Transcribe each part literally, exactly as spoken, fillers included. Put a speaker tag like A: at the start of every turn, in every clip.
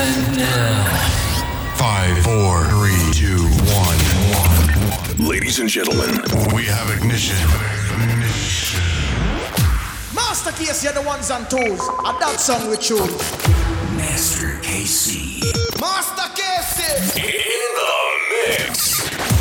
A: And now,
B: Five, four, three, two, one, one.
C: Ladies and gentlemen,
B: We have ignition. Ignition.
D: Master Case, you're the ones on toes. A that song we choose.
A: Master K C.
D: Master Case.
C: in the mix.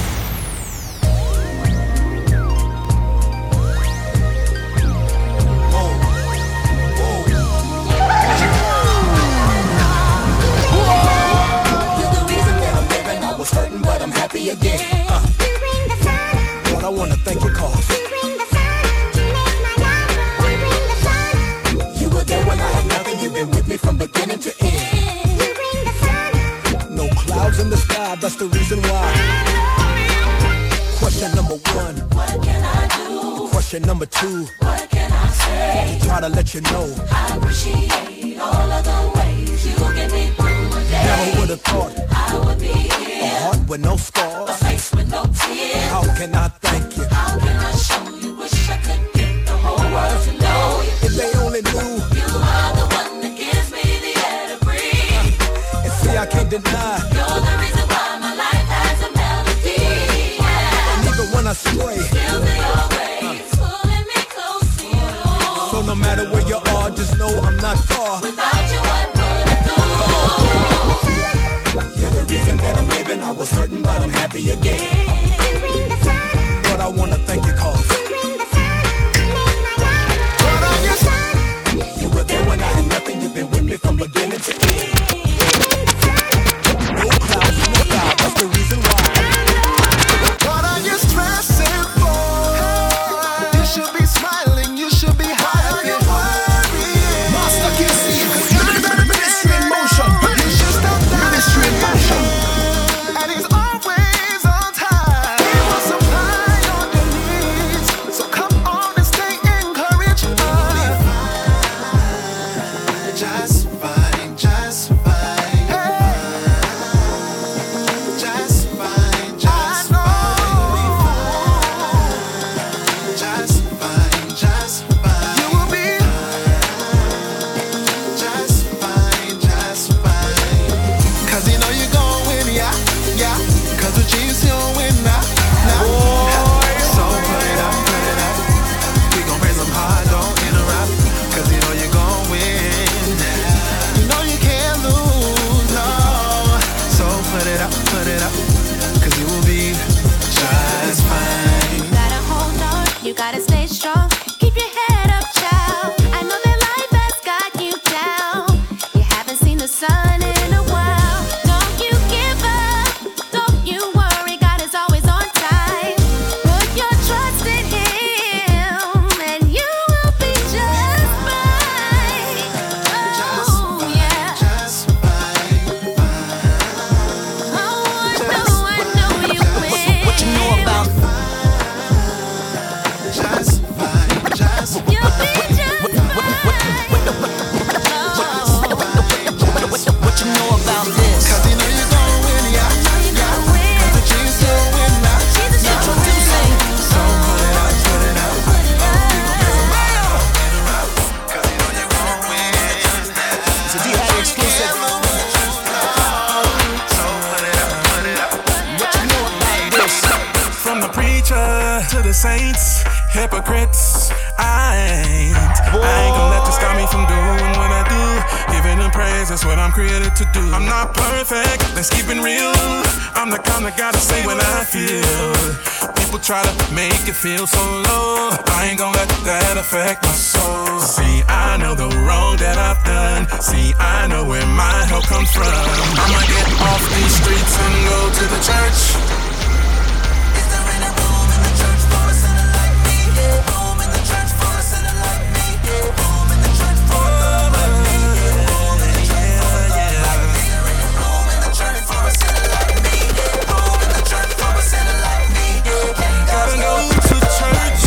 E: Hurting, but I'm happy again. Uh.
F: You bring the sun up.
E: Lord, I wanna thank you, cause
F: You bring the sun up. You make my life run. You bring the sun up.
E: you were there when I had nothing. You've been with me from beginning to end.
F: You bring the sun up.
E: No clouds in the sky, that's the reason why. Question number one,
G: What can I do?
E: question number two,
G: What can I say?
E: try to let you know.
G: I appreciate all of the ways you get me through a day.
E: Never would've thought
G: I would be
E: a
G: here,
E: heart with no
G: a
E: scars.
G: face with no tears.
E: How can I thank you?
G: How can I show you? Wish I could get the whole world to know you.
E: If they only knew.
G: You are the one that gives me the air to breathe.
E: And see, I can't deny.
G: You're the reason why my life has a melody. Yeah.
E: And even when I stray,
G: Still to your grace, pulling me close to you.
E: so no matter where you are, just know I'm not far.
G: Without you, what would I do?
E: You're the reason that I'm living. I was hurting, but I'm happy again.
F: You bring the sun up.
E: But I wanna thank you, cause
F: You bring the sun up. You make my life run. You bring the sun up.
E: you were there when I had nothing. You've been with me from beginning to end. No clouds in the sky, that's the reason why.
D: What are you stressing for? You should be smiling. You should be happy. Master Case. Ministry in motion. You should stop that. Ministry in motion. And he's always on time. He will supply all your needs. So come on and stay encouraged. Just fine, just fine. Just fine, just fine. Just fine, just fine. You will be just fine, just fine. Cause you know you're gon' win, yeah, yeah. Cause with Jesus you gon' win now, now. So put it up, put it up. We gon' raise them hard, don't interrupt. Cause you know you're gon' win. You know you can't lose, no. So put it up, put it up. Cause you will be just fine.
H: Gotta hold on, you gotta stay strong. Keep your head up, child. I know that life has got you down. You haven't seen the sun in a while. Don't you give up, don't you worry. God is always on time. Put your trust in Him, and you will be just fine. Oh yeah.
D: Just fine.
H: Oh, I know, I know you will.
E: What you know about
D: Just fine, just
H: You'll be just fine.
E: what you know about this?
D: cause you know you're gon' win, yeah, yeah. Cause with Jesus you gon' win now.
E: Introducing
D: So put it up, put it up. Cause you know you're gon' win.
E: it's a D-Hat exclusive.
D: So put it up, put it up.
E: What you know about this?
I: From the preacher to the saints, hypocrites, I ain't. I ain't gonna let this stop me from doing what I do. Giving him praise, that's what I'm created to do. I'm not perfect, let's keep it real. I'm the kind that gotta say what I feel. People try to make it feel so low. I ain't gonna let that affect my soul. See, I know the wrong that I've done. See, I know where my help comes from. I'ma get off these streets and go to the church.
G: Is there any room in the church for a sinner like me? Room in the church for a sinner like me. Room in the church for a thug like me. Room in the church for a thug like me. Room in the church for a sinner like me. Room in the church for a sinner like me.
I: Gotta go to church.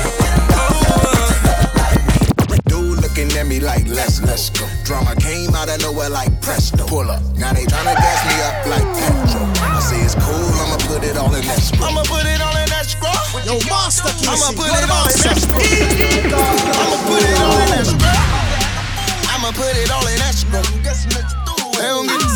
J: Dude looking at me like let's let's go. Drama came out of nowhere like presto. Pull up. Now they tryna gas me up like petrol. I say it's cool, I'ma put it all in escrow. I'ma put it all in escrow.
D: Yo, Master Case.
J: I'ma put
D: What
J: it
D: about
J: all in escrow. I'ma put it all in escrow. I'ma put it all in escrow. They don't get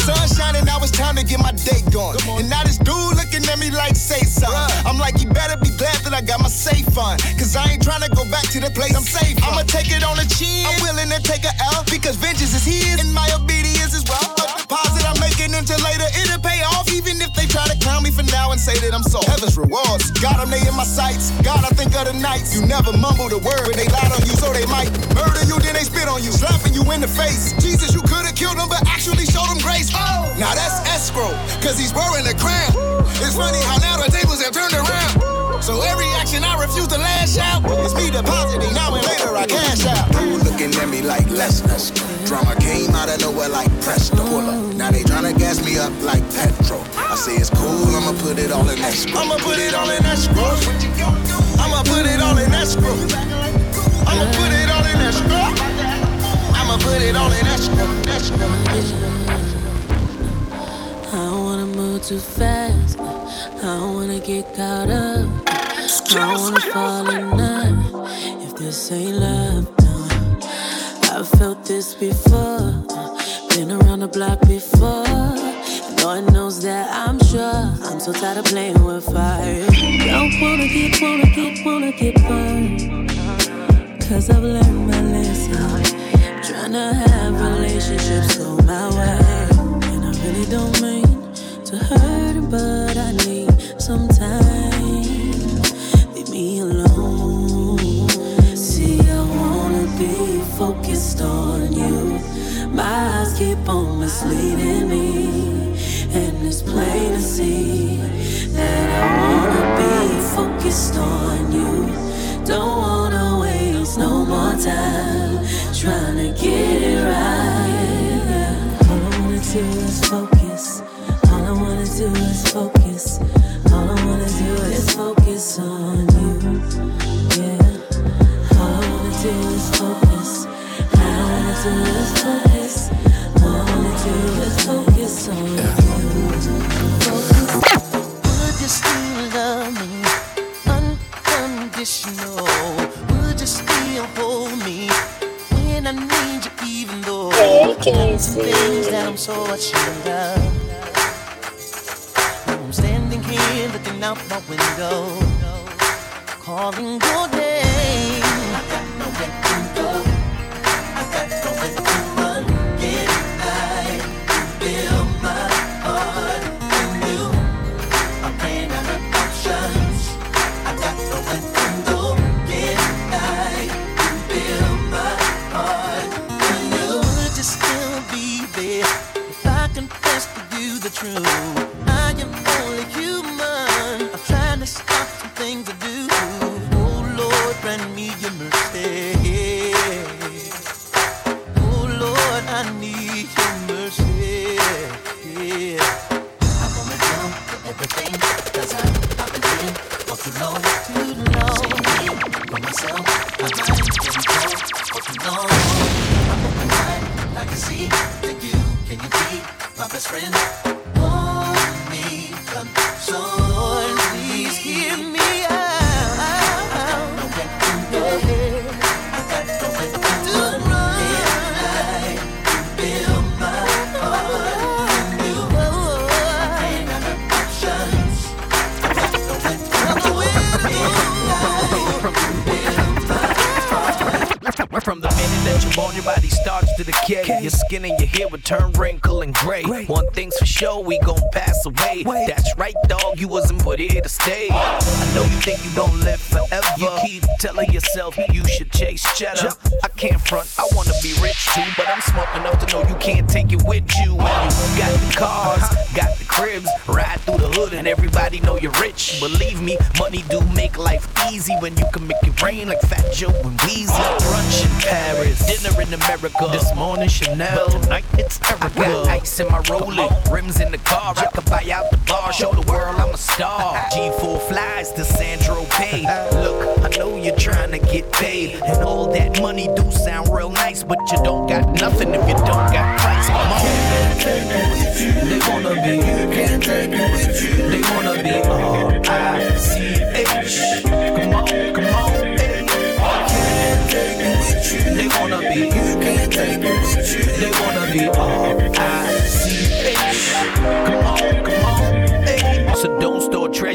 J: morning. And now this dude looking at me like, say something. I'm like, you better be glad that I got my safe on. Cause I ain't trying to go back to the place I'm safe from. I'ma take it on the chin. I'm willing to take a L because vengeance is his and my obedience is well. Deposit I'm making until later, it'll pay off. Even if they try to clown me for now and say that I'm soft. Heaven's rewards, got them, they in my sights. God, I think of the nights. You never mumble the word, they lied on you so they might murder you, then they spit on you, slapping you in the face. Jesus, you could've killed him, but actually showed him grace. Oh, now that's escrow, cause he's wearing a crown. It's funny how now the tables have turned around. So every action I refuse to lash out. It's me depositing, now and later I cash out. People looking at me like let's let's go. Drama came out of nowhere like presto. Pull up. Now they tryna gas me up like petrol. I say it's cool, I'ma put it all in escrow. I'ma put it all in escrow. I'ma put it all in escrow. I'ma put it all in escrow. I'ma put it all in escrow. Escrow.
K: I don't wanna move too fast. I don't wanna get caught up. I don't wanna fall in love if this ain't love. No. I've felt this before. Been around the block before. Lord knows that I'm sure. I'm so tired of playing with fire. Don't wanna get, wanna get, wanna get burned. Cause I've learned my lesson. Tryna have relationships go my way. And I really don't mean to hurt, but I need some time. Leave me alone. See, I wanna be focused on you. My eyes keep on misleading me, and it's plain to see that I wanna be focused on you. Don't wanna waste no more time trying to get it right. All I wanna do is focus. All I wanna do is focus. All I wanna do is focus on you. Yeah. All I wanna do is focus. All I wanna do is focus. All I wanna do is focus on you. Focus.
L: Would you still love me unconditional? Would you still hold me when I need you, even though there's things that I'm so ashamed of? I'm standing here looking out my window, calling your name. I got nowhere to go. I got nowhere to run. Get right to build my heart in you. I ran out of options. I got nowhere to go. Get right to build my heart in you. Would you still be there if I confess to you the truth? I am only human. I'm trying to stop some things I do. Oh Lord, grant me your mercy. Oh Lord, I need your mercy. I wanna jump to everything, cause I, I've been waiting for too long. Too long. Saying it for myself, I might get in trouble for too long. I'm open wide, I can see that you, can you be my best friend? Want me, come so please hear me out.
M: From the minute that you're born, your body starts to decay. Your skin and your hair will turn wrinkle and gray. One thing's for sure, we gon' pass away. That's right, dog, you wasn't put here to stay. I know you think you gon' live forever. You keep telling yourself you should chase cheddar. I can't front, I wanna be rich too, but I'm smart enough to know you can't take it with you. When you got the cars, got the cribs, ride through the hood and everybody know you're rich. Believe me, money do make life easy when you can make it rain like Fat Joe and Weezy. Brunch in Paris, dinner in America. This morning Chanel, tonight it's Erica. I got ice in my Rolex, rims in the car. I could buy out the bar, show the world I'm a star. G four flies to Sandro Pay. Look, I know you're trying to get paid, and all that money do sound real nice, but you don't got nothing if you don't got price. Come on. Can't take it with you. They wanna be. Can't take it with you. They wanna be R I C H. Come on, come on. Can't take it with you. They wanna be. You can't take it with you. They wanna be R I C H. Come on, come on.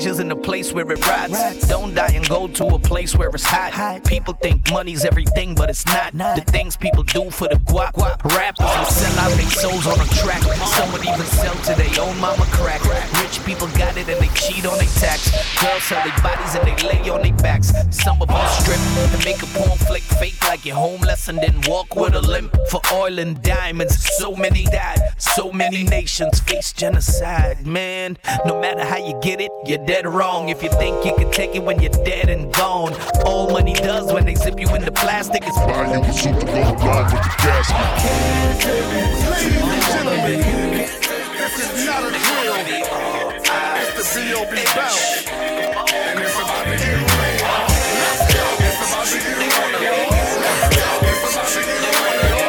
M: pleasure's in the place where it rides. Don't die and go to a place where it's hot. People think money's everything, but it's not. The things people do for the guap. Rappers will sell out their souls on a track. Some would even sell to their own mama crack. Rich people got it and they cheat on their tax. Girls sell their bodies and they lay on their backs. Some of them strip and make a porn flick fake like you're homeless and then walk with a limp for oil and diamonds. So many died, so many nations face genocide. Man, no matter how you get it, you're dead wrong. If you think you can take it when you're dead and gone, all money does when they zip you into plastic is buy you a suit to go along with the casket.
N: Ladies and gentlemen, this is not a drill. It's the B O B bounce, and it's about to get real. Let's go. It's about to get real. Let's go. It's about to get real.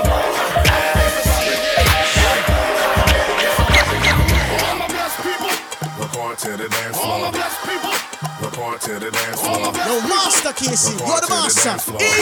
N: All my blessed people, report to the dance floor. All my blessed people, report to the dance floor.
O: Yo, Master K C, you're the master.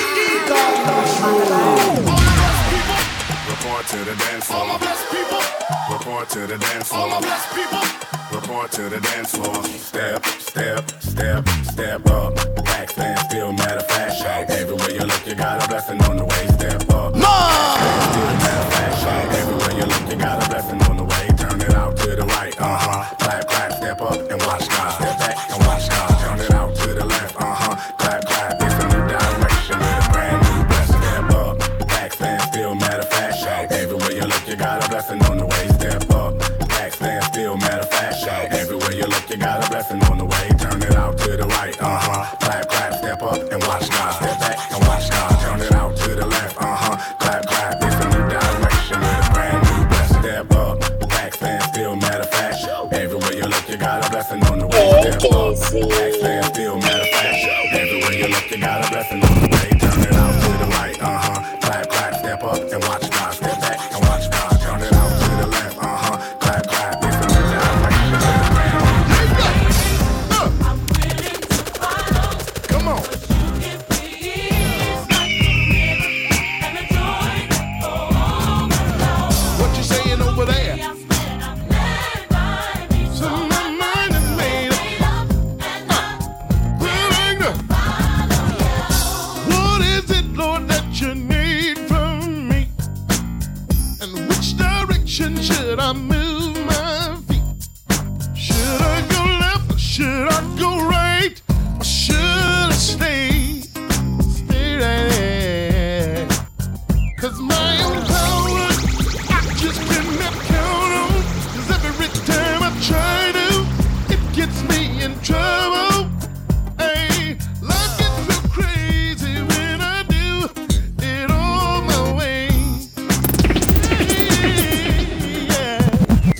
N: Report to the dance floor. All my blessed people. Report to the dance floor. All my blessed people. Report to the dance floor. Step, step, step, step up. Back stand still, matter of fact. Everywhere you look, you got a blessing on the way. Step up. Back stand still, matter of fact. Everywhere you look, you got a blessing on the way. Turn it out to the right. Uh huh. Clap, clap, step up and watch God. Step back and watch God. Turn it out to the left. Uh huh. Clap, clap. It's a new direction with a brand new blessing. Step up. Back stand still, matter of fact. Everywhere you look, you got a blessing on the way. Step up. Back stand still, matter of fact. Everywhere you look, you got a blessing on the way. Turn it out to the right. Uh huh. Clap, clap, step up and watch God. Step back and watch God. Turn it out to the left. Uh huh. Clap, clap. It's a new direction with a brand new blessing. Step up. Back stand still, matter of fact. Everywhere you look, you got a blessing on the way. Step up. Back stand still, matter of fact. Everywhere you look, you got a blessing on the way. Turn it out to the right. Uh huh. Clap, clap, step up and watch God. Step back and watch God. Turn it out to the left. Uh huh. Clap, clap. It's a new direction with a brand new. Come on. What you saying over there? So my mind is made up. What is it, Lord, that you need from me? And which direction should I move my feet? Should I go left or should I go right? Or should I stay, stay right there? Cause my own power, I just cannot count on. Cause every time I try to, it gets me in trouble. Hey, life gets so crazy when I do it all my way. Hey, yeah.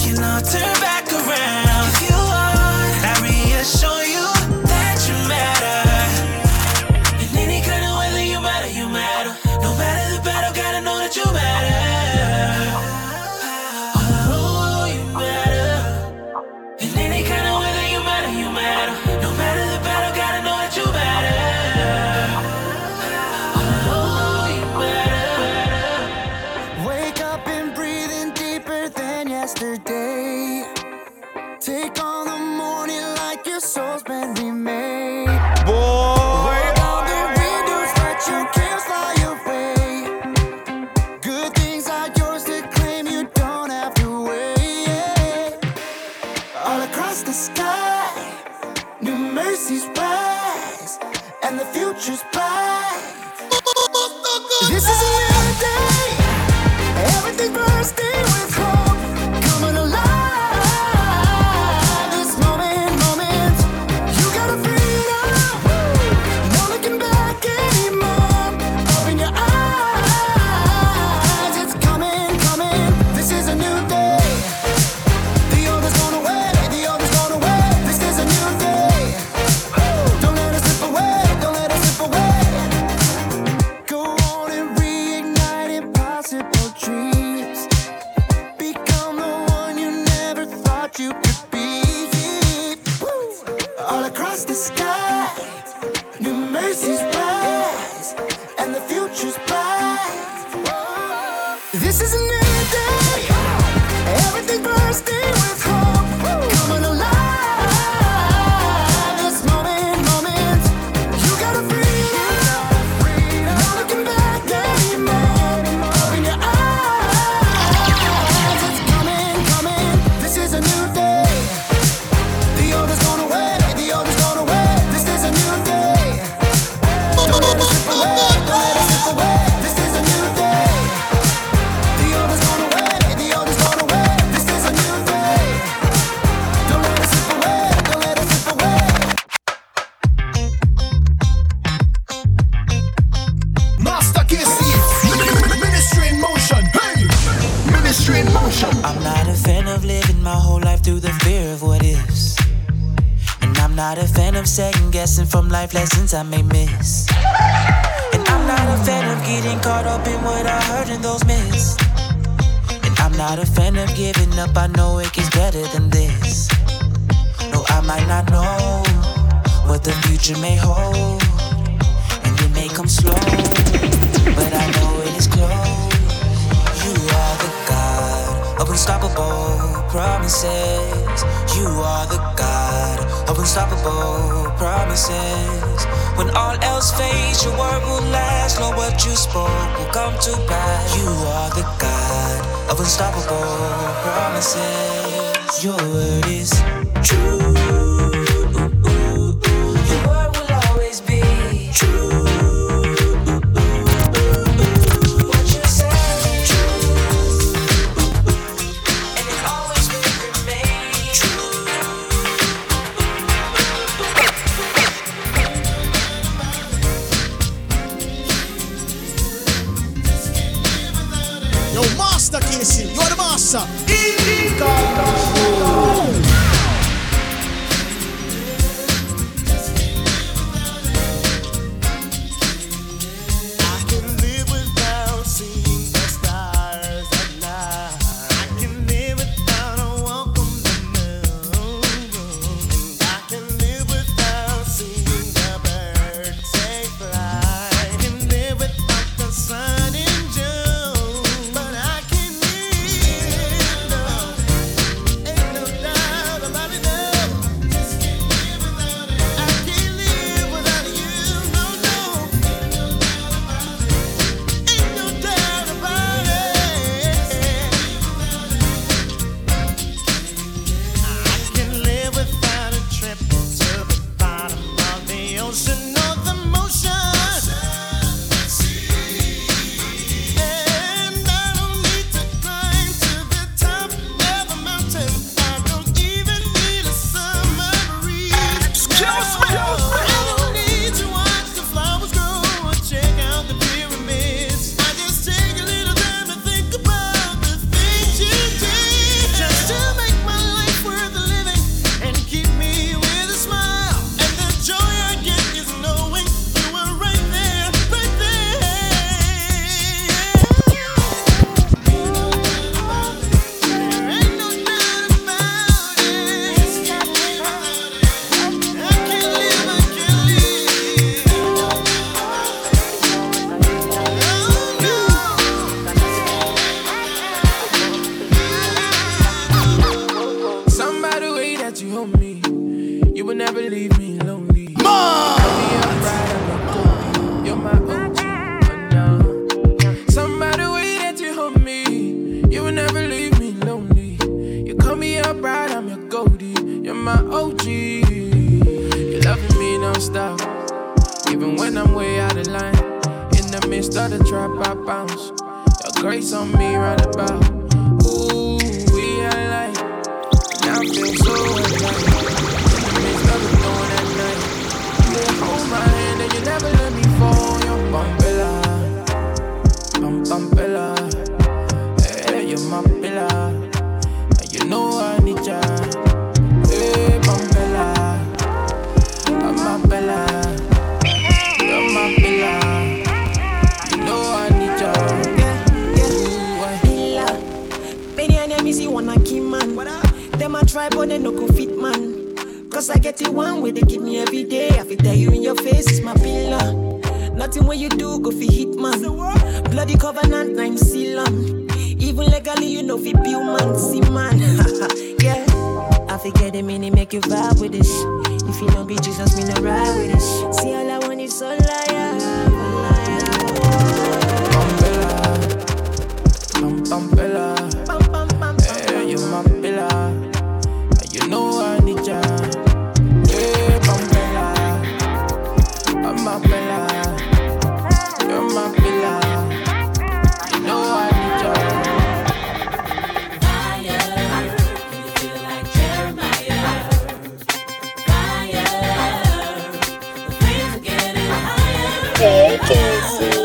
G: can all turn back around if you want. I reassure you that you matter. In any kind of weather, you matter, you matter. No matter the battle, gotta know that you matter. Oh, you matter. In any kind of weather, you matter, you matter. No matter the battle, gotta know that you matter. Oh, you matter.
D: Wake up and breathe in deeper than yesterday. Take on the morning like your soul's been remade. Boy, roll down the windows, let your cares fly away. Good things are yours to claim, you don't have to wait. All across the sky, new mercies rise, and the future's bright. This is a new day. Everything bursting with hope, coming alive. This moment, moment, you got a freedom. No looking back anymore. Open your eyes, it's coming, coming. This is a new day. The old is gone away, the old is gone away. This is a new day. Don't let it slip away, don't let it slip away. Go on and reignite impossible dreams. Become the one you never thought you could be. All across the sky, new mercies rise, and the future's bright. This is a new day. Everything bursting with hope, coming alive. This moment, moment, you got a freedom. No looking back anymore. Open your eyes, it's coming, coming. This is a new day. The old is gone away, the old is gone away. This is a new day. Don't let it slip away, don't let it slip away. This is a new day. The old is gone away, the old is gone away. This is a new day. Don't let it slip away, don't let it slip away.
O: Master K C, Ministry in motion. Hey, Ministry in motion.
G: I'm not a fan of living my whole life through the fear of what ifs. And I'm not a fan of second guessing from life lessons I may miss. And I'm not a fan of getting caught up in what I heard in those myths. And I'm not a fan of giving up, I know it gets better than this. No, I might not know what the future may hold, and it may come slow, but I know it is close. You are the God of unstoppable promises. You are the God of unstoppable promises. When all else fades, your word will last. Lord, what you spoke will come to pass. You are the God of unstoppable promises. Your word is true. Your word will always be true. What you say is true, and it always will remain true.
O: Yo, Master K C, you're the master.
P: leave me lonely. Ma! You're my O G, I know. Somebody way that you hold me, you will never leave me lonely. You call me up right, I'm your Goldie. You're my O G. You're loving me non-stop, even when I'm way out of line. In the midst of the trap, I bounce. Your grace on me right about. Ooh, we are like, now I feel so alive. In the midst of the storm at night, you hold my hand and you never let me fall. You're Pampella, Pam Pampella. Hey, you're my pillar, and you know I need ya. Hey, Pampella, I'm my Bella, you're my pillar. You know I need ya.
Q: Many enemies you wanna keep man. Them a try but they no go fit man. Cause I get it one way they give me every day. I fit tell you in your face it's my pillar. Nothing what you do go fi hit man. Bloody covenant I'm seal am. Even legally you know fi bill man see man. Yeah, I forget the meaning make you vibe with this. If you don't be Jesus me no ride with this. See all I want is so liar.
P: Pam Pampella, hey, you're my pillar, and you know I need ya. Hey, Pampella, I'm my pillar, you're my pillar, you know I need ya.
K: Fire, can you feel like Jeremiah? Fire, the flames are getting higher.
F: Hey, Casey.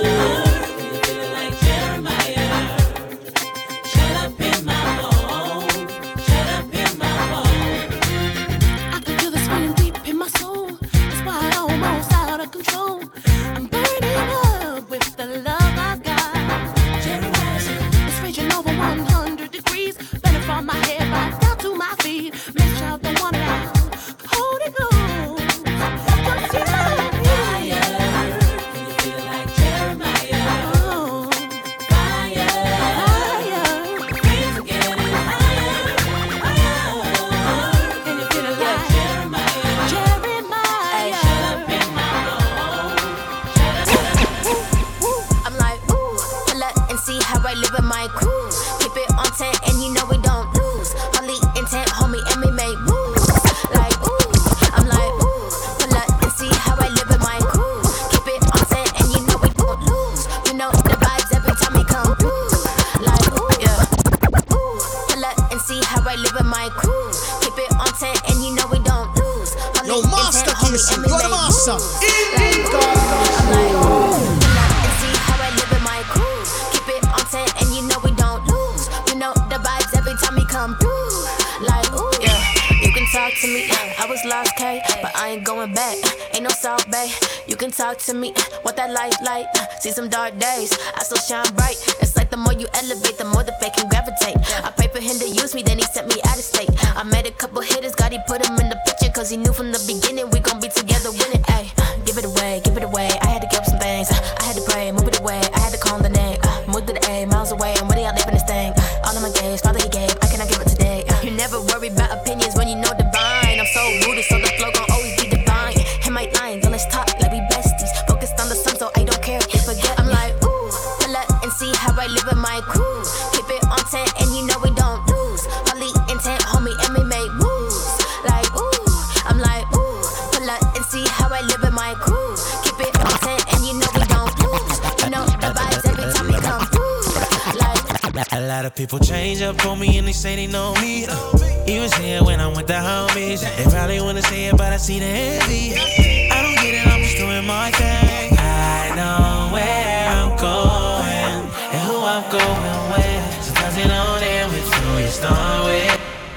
H: Talk to me, what that life like? See some dark days, I still shine bright. It's like the more you elevate, the more the fake can gravitate. I prayed for him to use me, then he sent me out of state. I made a couple hitters, God he put him in the picture, cause he knew from the beginning we gon' be together winning. Ay, give it away, give it away. I had to give up some things, I had to pray, move it away. I had to call him the name, uh, moved to the A, miles away. I'm ready out living this thing. Uh, all of my games, Father he gave, I cannot give it today. Uh, you never worry about opinions when you know divine. I'm so rooted, so the flow gon' always be divine. Hit my lines, let's talk like we besties. Focused on the sun, so I don't care if you forget. I'm like, ooh, pull up and see how I live with my crew. Keep it on ten, and you know we don't lose. Holy intent, homie, and we make moves. Like, ooh, I'm like, ooh, pull up and see how I live with my crew. Keep it on ten, and you know we don't lose. You know the vibes every time we come through. Like,
M: a lot of people change up on me and they say they know me. Uh, he was here when I'm with the homies. They probably wanna say it, but I see the envy. I don't get it, I'm just doing my thing. I know where I'm going and who I'm going with. Sometimes it don't end with who you start with.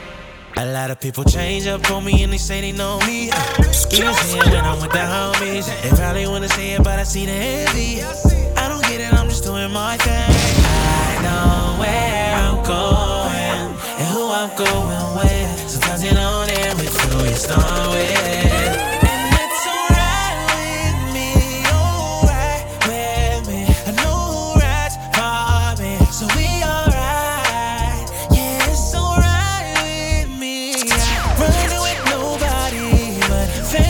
M: A lot of people change up on me and they say they know me. Uh, he was here when I'm with the homies. They probably wanna say it, but I see the envy. I don't get it, I'm just doing my thing. I know where I'm going and who I'm going with. Sometimes it don't end with who you start with. And it's alright with me, alright with me. I know who rides for me, so we alright. Yeah, it's alright with me. Running with nobody but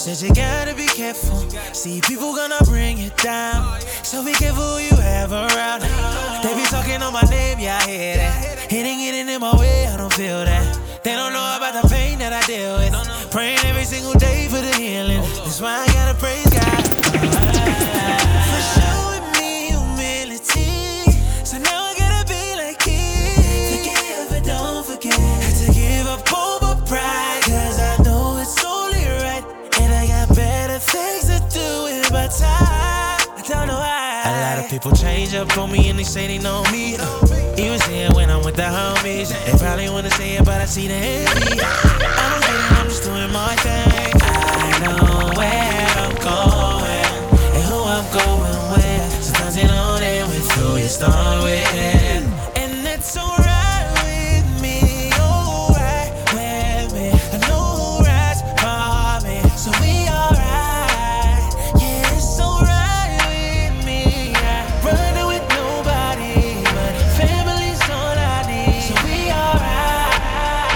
R: Said you gotta be careful. See, people gonna bring you down. So be careful who you have around. They be talking on my name, yeah, I hear that. It ain't getting in my way, I don't feel that. They don't know about the pain that I deal with. Praying every single day for the healing. That's why I gotta praise God for showing me humility. So now I gotta be like Him. Forgive but don't forget. Had to give up all my pride, cause I know it's only right. And I got better things to do with my time. I don't know why. A lot of people change up on me and they say they know me. Even saying when I'm with the homies, they probably wanna say it, but I see the envy. I don't get it, I'm just doing my thing. I know where I'm going and who I'm going with. Sometimes it don't end with who you start with, and that's alright with me, alright with me. I know who rides for me, so we alright. Yeah, it's alright with me. I run with nobody, but family's all I need, so we alright.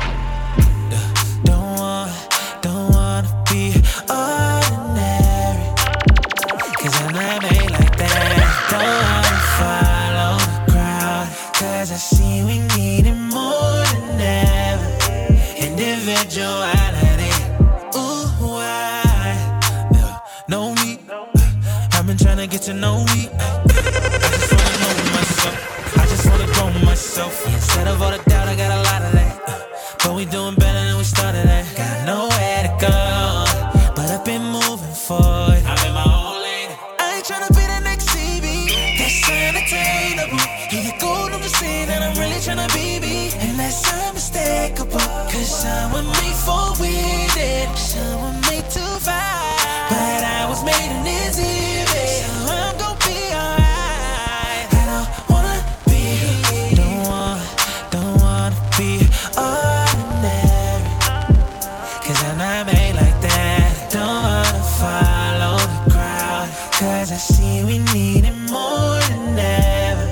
R: Don't want, don't wanna be ordinary, cause I'm not made like that. Don't wanna follow the crowd, cause I see we need it more than ever. Individuality, ooh, I yeah, know me. I've been trying to get to know me. I just wanna know myself. I just wanna grow myself. Instead of all the doubt, I got a lot of that. But we doing better than we started at. Got nowhere to go, but I've been moving forward. I'm in my own lane. I ain't tryna be the next C B. That's unattainable. Either gold on the scene and I'm really tryna be me. And that's unmistakable, cause someone made for with it, someone made to fight. But I was made in His image, so I'm gon' be alright. I don't wanna be, don't want, don't wanna be ordinary, cause I'm not made like that. Don't wanna follow the crowd, cause I see we need it more than ever.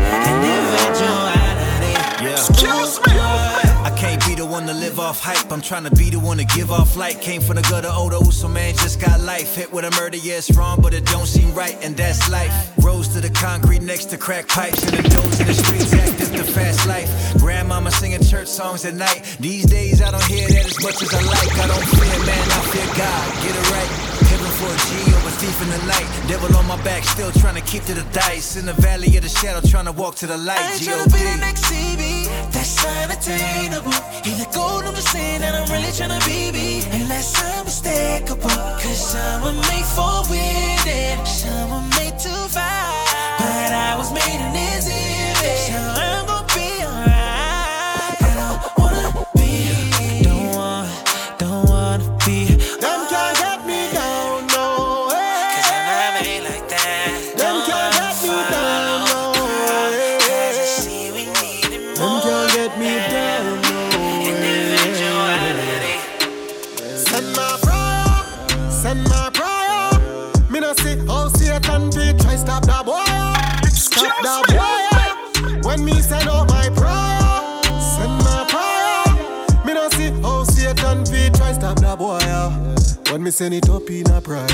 R: Individuality,
S: yeah. Excuse me. I can't be the one to live off hype. I'm trying to be the one to give off light. Came from the gutter, Odo, so man just got life. Hit with a murder, yeah, it's wrong, but it don't seem right, and that's life. Rose to the concrete next to crack pipes, and the doors in the streets active the fast life. Grandmama singing church songs at night. These days I don't hear that as much as I like. I don't fear man, I fear God. Get it right. Heaven for a G over thief in the night. Devil on my back, still trying to keep to the dice. In the valley of the shadow, trying to walk to the light.
R: I ain't
S: G O
R: tryna
S: D.
R: be the next C B. That's unattainable. Either gold on the scene and I'm really tryna be me, and that's unmistakable, cause someone made for with it, someone made to fight. But I was made in His image, so I'm gon' be alright. I don't wanna be, don't want, don't wanna be.
D: Them can't get me down, no way.
R: Cause I'm not made like that.
D: Them can't get me down, no way.
R: Cause I see we need it
D: Them
R: more.
D: can't get me down, no way.
R: Individuality.
D: Send my prayer, send my prayer. Me no see how Satan be try stop that boy. Stop that boy. When me send out my prayer, send my prayer. Me no see how Satan be try stop that boy. When me send it up in a prayer.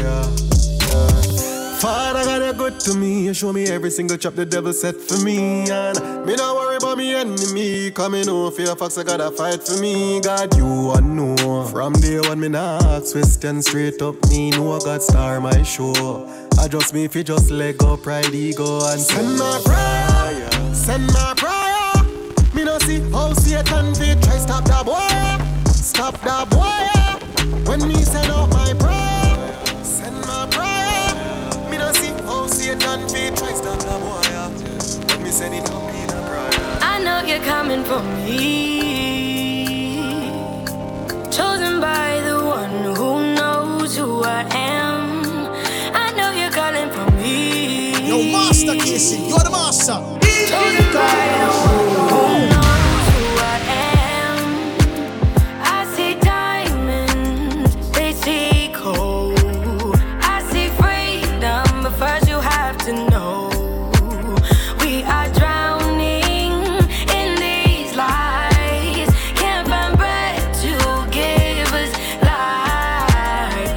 D: Yeah. Father God, you're good to me. You show me every single trap the devil set for me. And me not worry about me enemy. Coming over for your fox, I gotta fight for me. God, you are know. From day one, me not ask question straight up. Me know God star my show. I just me if you just let go pride ego and send my prayer, send my prayer. Me no see how Satan be try stop that boy, stop that boy. When me send out my prayer, send my prayer. Me no see how Satan be try stop that boy. When me send it up in a prayer.
H: I know you're coming for me, chosen by the one who knows who I am. I know you're calling for me.
O: Yo, Master Casey, you're the master.
H: Chosen by the one who knows who I am. I see diamonds, they see coal. I see freedom, but first you have to know we are drowning in these lies. Can't find breath to give us life.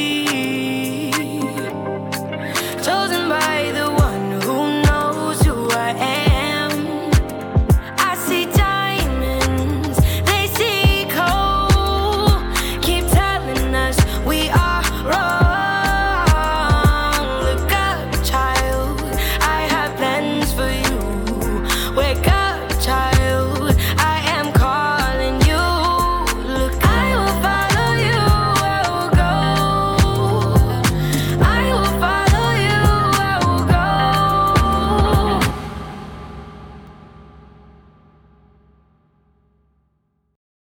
T: me.